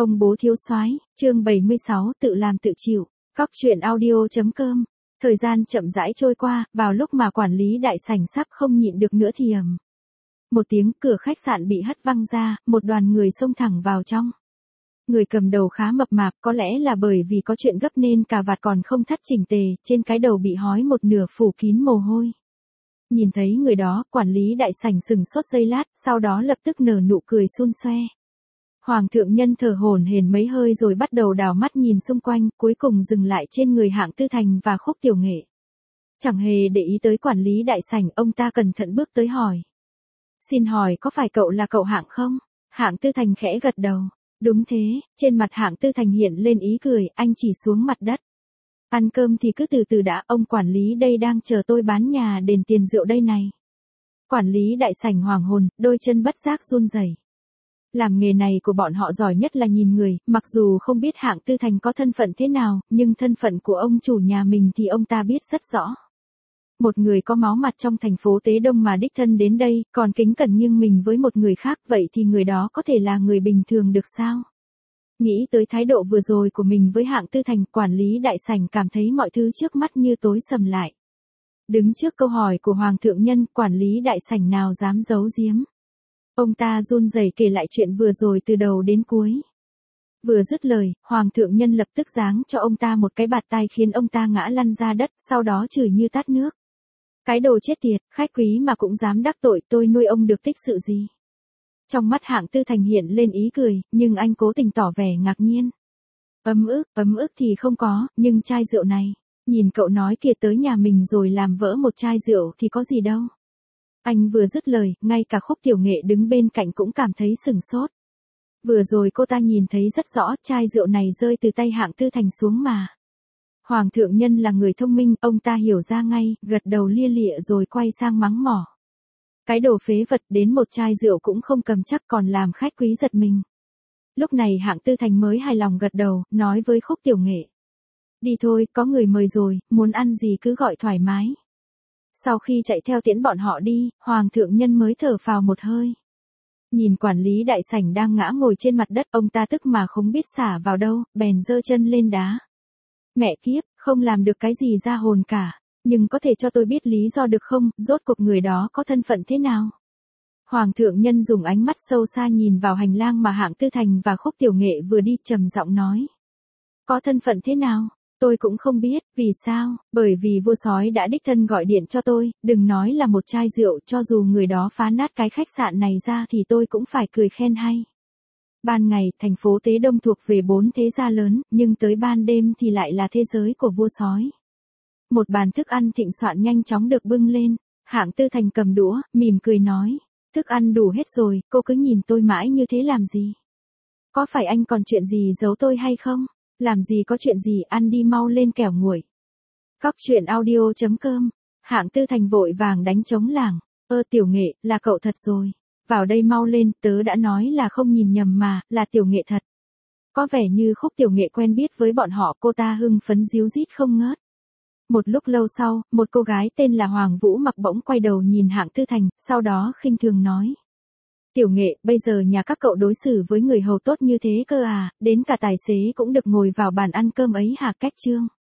Ông bố thiếu soái, chương 76, tự làm tự chịu. Cóc truyện audio.com. Thời gian chậm rãi trôi qua, vào lúc mà quản lý đại sảnh sắp không nhịn được nữa thì một tiếng, cửa khách sạn bị hất văng ra, một đoàn người xông thẳng vào trong. Người cầm đầu khá mập mạp, có lẽ là bởi vì có chuyện gấp nên cà vạt còn không thắt chỉnh tề, trên cái đầu bị hói một nửa phủ kín mồ hôi. Nhìn thấy người đó, quản lý đại sảnh sừng sốt giây lát, sau đó lập tức nở nụ cười xun xoe. Hoàng thượng nhân thở hổn hển mấy hơi rồi bắt đầu đảo mắt nhìn xung quanh, cuối cùng dừng lại trên người Hạng Tư Thành và Khúc Tiểu Nghệ. Chẳng hề để ý tới quản lý đại sảnh, ông ta cẩn thận bước tới hỏi. Xin hỏi có phải cậu là cậu Hạng không? Hạng Tư Thành khẽ gật đầu. Đúng thế, trên mặt Hạng Tư Thành hiện lên ý cười, anh chỉ xuống mặt đất. Ăn cơm thì cứ từ từ đã, ông quản lý đây đang chờ tôi bán nhà đền tiền rượu đây này. Quản lý đại sảnh hoàng hồn, đôi chân bất giác run rẩy. Làm nghề này của bọn họ giỏi nhất là nhìn người, mặc dù không biết Hạng Tư Thành có thân phận thế nào, nhưng thân phận của ông chủ nhà mình thì ông ta biết rất rõ. Một người có máu mặt trong thành phố Tế Đông mà đích thân đến đây, còn kính cẩn nghiêng mình với một người khác, vậy thì người đó có thể là người bình thường được sao? Nghĩ tới thái độ vừa rồi của mình với Hạng Tư Thành, quản lý đại sảnh cảm thấy mọi thứ trước mắt như tối sầm lại. Đứng trước câu hỏi của Hoàng thượng nhân, quản lý đại sảnh nào dám giấu giếm. Ông ta run rẩy kể lại chuyện vừa rồi từ đầu đến cuối. Vừa dứt lời, Hoàng thượng nhân lập tức giáng cho ông ta một cái bạt tai khiến ông ta ngã lăn ra đất, sau đó chửi như tát nước. Cái đồ chết tiệt, khách quý mà cũng dám đắc tội, tôi nuôi ông được tích sự gì? Trong mắt Hạng Tư Thành hiện lên ý cười, nhưng anh cố tình tỏ vẻ ngạc nhiên. Ấm ức thì không có, nhưng chai rượu này, nhìn cậu nói kìa, tới nhà mình rồi làm vỡ một chai rượu thì có gì đâu. Anh vừa dứt lời, ngay cả Khúc Tiểu Nghệ đứng bên cạnh cũng cảm thấy sửng sốt. Vừa rồi cô ta nhìn thấy rất rõ, chai rượu này rơi từ tay Hạng Tư Thành xuống mà. Hoàng thượng nhân là người thông minh, ông ta hiểu ra ngay, gật đầu lia lịa rồi quay sang mắng mỏ. Cái đồ phế vật, đến một chai rượu cũng không cầm chắc còn làm khách quý giật mình. Lúc này Hạng Tư Thành mới hài lòng gật đầu, nói với Khúc Tiểu Nghệ. Đi thôi, có người mời rồi, muốn ăn gì cứ gọi thoải mái. Sau khi chạy theo tiễn bọn họ đi, Hoàng thượng nhân mới thở phào một hơi. Nhìn quản lý đại sảnh đang ngã ngồi trên mặt đất, ông ta tức mà không biết xả vào đâu, bèn giơ chân lên đá. Mẹ kiếp, không làm được cái gì ra hồn cả, nhưng có thể cho tôi biết lý do được không, rốt cuộc người đó có thân phận thế nào? Hoàng thượng nhân dùng ánh mắt sâu xa nhìn vào hành lang mà Hạng Tư Thành và Khúc Tiểu Nghệ vừa đi, trầm giọng nói. Có thân phận thế nào? Tôi cũng không biết, vì sao? Bởi vì vua sói đã đích thân gọi điện cho tôi, đừng nói là một chai rượu, cho dù người đó phá nát cái khách sạn này ra thì tôi cũng phải cười khen hay. Ban ngày, thành phố Tế Đông thuộc về 4 thế gia lớn, nhưng tới ban đêm thì lại là thế giới của vua sói. Một bàn thức ăn thịnh soạn nhanh chóng được bưng lên, Hạng Tư Thành cầm đũa, mỉm cười nói, thức ăn đủ hết rồi, cô cứ nhìn tôi mãi như thế làm gì? Có phải anh còn chuyện gì giấu tôi hay không? Làm gì có chuyện gì, ăn đi mau lên kẻo nguội. Cóc truyện audio.com. Hạng Tư Thành vội vàng đánh trống lảng. Tiểu Nghệ, là cậu thật rồi. Vào đây mau lên, tớ đã nói là không nhìn nhầm mà, là Tiểu Nghệ thật. Có vẻ như Khúc Tiểu Nghệ quen biết với bọn họ, cô ta hưng phấn ríu rít không ngớt. Một lúc lâu sau, một cô gái tên là Hoàng Vũ Mặc bỗng quay đầu nhìn Hạng Tư Thành, sau đó khinh thường nói. Tiểu Nghệ, bây giờ nhà các cậu đối xử với người hầu tốt như thế cơ à, đến cả tài xế cũng được ngồi vào bàn ăn cơm ấy hả? Cách chương.